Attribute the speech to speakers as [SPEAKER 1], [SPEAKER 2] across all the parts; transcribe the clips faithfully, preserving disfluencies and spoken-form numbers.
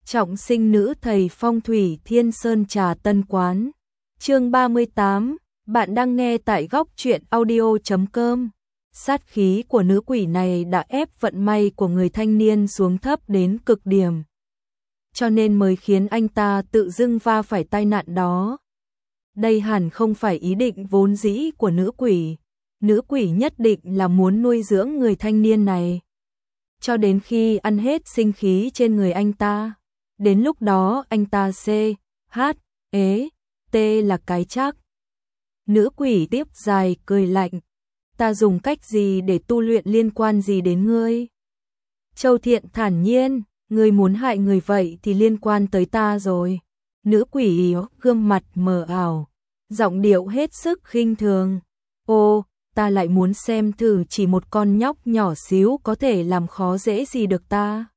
[SPEAKER 1] Trọng sinh nữ thầy phong thủy Thiên Sơn Trà Tân Quán. Chương ba mươi tám, bạn đang nghe tại góc truyện audio chấm com. Sát khí của nữ quỷ này đã ép vận may của người thanh niên xuống thấp đến cực điểm, cho nên mới khiến anh ta tự dưng va phải tai nạn đó. Đây hẳn không phải ý định vốn dĩ của nữ quỷ. Nữ quỷ nhất định là muốn nuôi dưỡng người thanh niên này, cho đến khi ăn hết sinh khí trên người anh ta. Đến lúc đó anh ta C, H, E, T là cái chắc. Nữ quỷ tiếp dài cười lạnh. Ta dùng cách gì để tu luyện liên quan gì đến ngươi? Châu Thiện thản nhiên, ngươi muốn hại người vậy thì liên quan tới ta rồi. Nữ quỷ gương mặt mờ ảo, giọng điệu hết sức khinh thường. Ô, ta lại muốn xem thử chỉ một con nhóc nhỏ xíu có thể làm khó dễ gì được ta.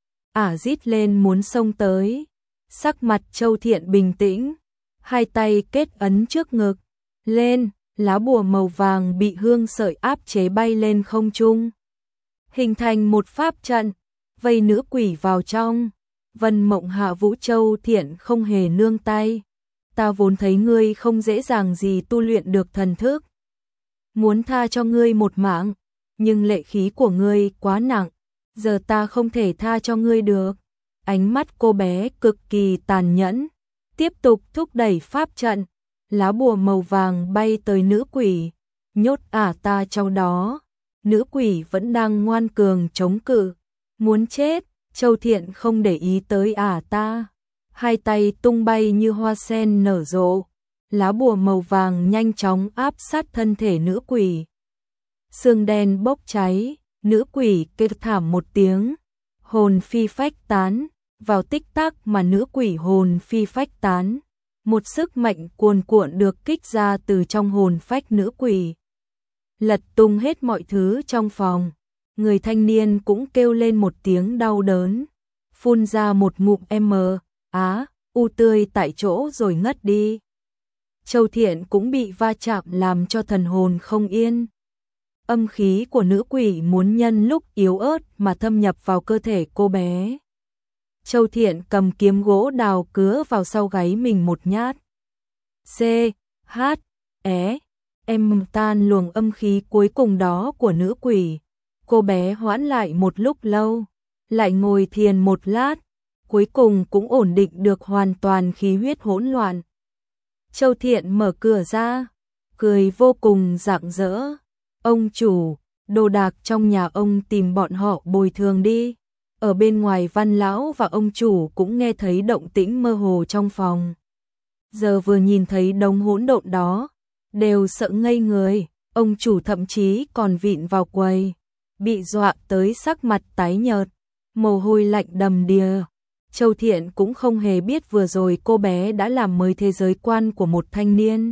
[SPEAKER 1] Ả rít lên muốn xông tới. Sắc mặt Châu Thiện bình tĩnh, hai tay kết ấn trước ngực. Lên, lá bùa màu vàng bị hương sợi áp chế bay lên không trung, hình thành một pháp trận, vây nữ quỷ vào trong. Vân Mộng hạ vũ Châu Thiện không hề nương tay. Ta vốn thấy ngươi không dễ dàng gì tu luyện được thần thức, muốn tha cho ngươi một mạng, nhưng lệ khí của ngươi quá nặng, giờ ta không thể tha cho ngươi được. Ánh mắt cô bé cực kỳ tàn nhẫn, tiếp tục thúc đẩy pháp trận. Lá bùa màu vàng bay tới nữ quỷ, nhốt ả ta trong đó. Nữ quỷ vẫn đang ngoan cường chống cự, muốn chết. Châu Thiện không để ý tới ả ta, hai tay tung bay như hoa sen nở rộ. Lá bùa màu vàng nhanh chóng áp sát thân thể nữ quỷ. Xương đen bốc cháy, nữ quỷ kêu thảm một tiếng, hồn phi phách tán. Vào tích tắc mà nữ quỷ hồn phi phách tán, một sức mạnh cuồn cuộn được kích ra từ trong hồn phách nữ quỷ, lật tung hết mọi thứ trong phòng. Người thanh niên cũng kêu lên một tiếng đau đớn, phun ra một ngụm M, á, u tươi tại chỗ rồi ngất đi. Châu Thiện cũng bị va chạm làm cho thần hồn không yên. Âm khí của nữ quỷ muốn nhân lúc yếu ớt mà thâm nhập vào cơ thể cô bé. Châu Thiện cầm kiếm gỗ đào cứa vào sau gáy mình một nhát. C, H, E, M tan luồng âm khí cuối cùng đó của nữ quỷ. Cô bé hoãn lại một lúc lâu, lại ngồi thiền một lát, cuối cùng cũng ổn định được hoàn toàn khí huyết hỗn loạn. Châu Thiện mở cửa ra, cười vô cùng rạng rỡ. Ông chủ, đồ đạc trong nhà ông tìm bọn họ bồi thường đi. Ở bên ngoài Văn lão và ông chủ cũng nghe thấy động tĩnh mơ hồ trong phòng. Giờ vừa nhìn thấy đống hỗn độn đó, đều sợ ngây người. Ông chủ thậm chí còn vịn vào quầy, bị dọa tới sắc mặt tái nhợt, mồ hôi lạnh đầm đìa. Châu Thiện cũng không hề biết vừa rồi cô bé đã làm mới thế giới quan của một thanh niên.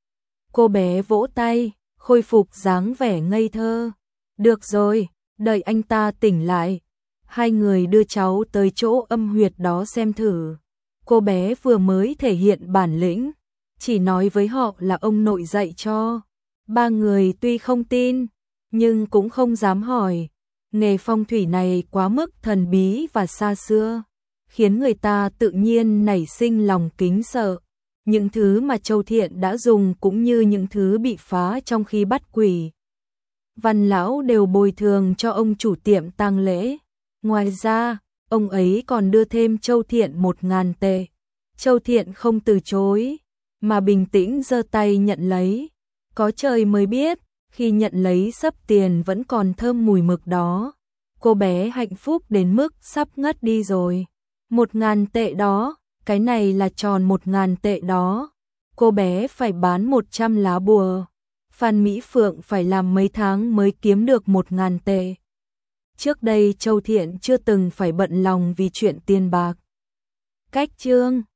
[SPEAKER 1] Cô bé vỗ tay, khôi phục dáng vẻ ngây thơ. Được rồi, đợi anh ta tỉnh lại, hai người đưa cháu tới chỗ âm huyệt đó xem thử. Cô bé vừa mới thể hiện bản lĩnh, chỉ nói với họ là ông nội dạy cho. Ba người tuy không tin, nhưng cũng không dám hỏi. Nghề phong thủy này quá mức thần bí và xa xưa, khiến người ta tự nhiên nảy sinh lòng kính sợ. Những thứ mà Châu Thiện đã dùng cũng như những thứ bị phá trong khi bắt quỷ, Văn lão đều bồi thường cho ông chủ tiệm tang lễ. Ngoài ra, ông ấy còn đưa thêm Châu Thiện một ngàn tệ. Châu Thiện không từ chối, mà bình tĩnh giơ tay nhận lấy. Có trời mới biết, khi nhận lấy xấp tiền vẫn còn thơm mùi mực đó. Cô bé hạnh phúc đến mức sắp ngất đi rồi. Một ngàn tệ đó, cái này là tròn một ngàn tệ đó. Cô bé phải bán một trăm lá bùa. Phan Mỹ Phượng phải làm mấy tháng mới kiếm được một ngàn tệ. Trước đây Châu Thiện chưa từng phải bận lòng vì chuyện tiền bạc. Cách chương